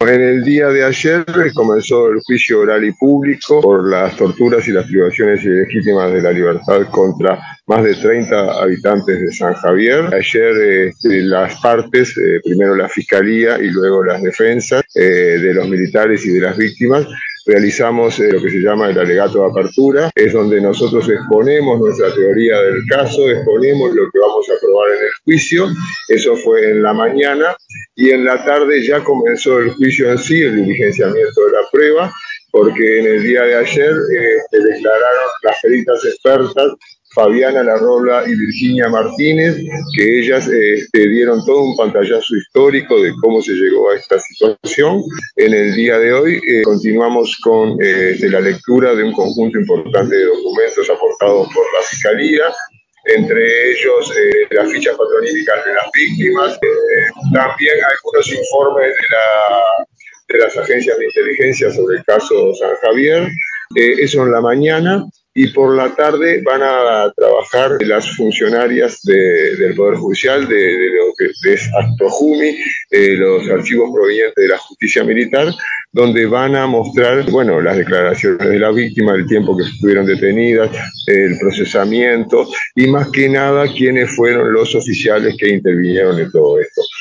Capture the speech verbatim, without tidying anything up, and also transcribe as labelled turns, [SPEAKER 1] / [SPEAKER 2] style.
[SPEAKER 1] en el día de ayer comenzó el juicio oral y público por las torturas y las privaciones ilegítimas de la libertad contra más de treinta habitantes de San Javier. Ayer este, las partes, eh, primero la Fiscalía y luego las defensas eh, de los militares y de las víctimas, realizamos eh, lo que se llama el alegato de apertura, es donde nosotros exponemos nuestra teoría del caso, exponemos lo que vamos a probar en el juicio. Eso fue en la mañana, y en la tarde ya comenzó el juicio en sí, el diligenciamiento de la prueba, porque en el día de ayer eh, declararon las peritas expertas Fabiana Larrola y Virginia Martínez, que ellas eh, dieron todo un pantallazo histórico de cómo se llegó a esta situación. En el día de hoy eh, continuamos con eh, de la lectura de un conjunto importante de documentos aportados por la Fiscalía, entre ellos eh, las fichas patronímicas de las víctimas, eh, también algunos informes de, la, de las agencias de inteligencia sobre el caso San Javier. Eh, eso en la mañana. Y por la tarde van a trabajar las funcionarias de, del Poder Judicial, de, de lo que es Actojumi, eh, los archivos provenientes de la justicia militar, donde van a mostrar, bueno, las declaraciones de la víctima, el tiempo que estuvieron detenidas, el procesamiento y más que nada quiénes fueron los oficiales que intervinieron en todo esto.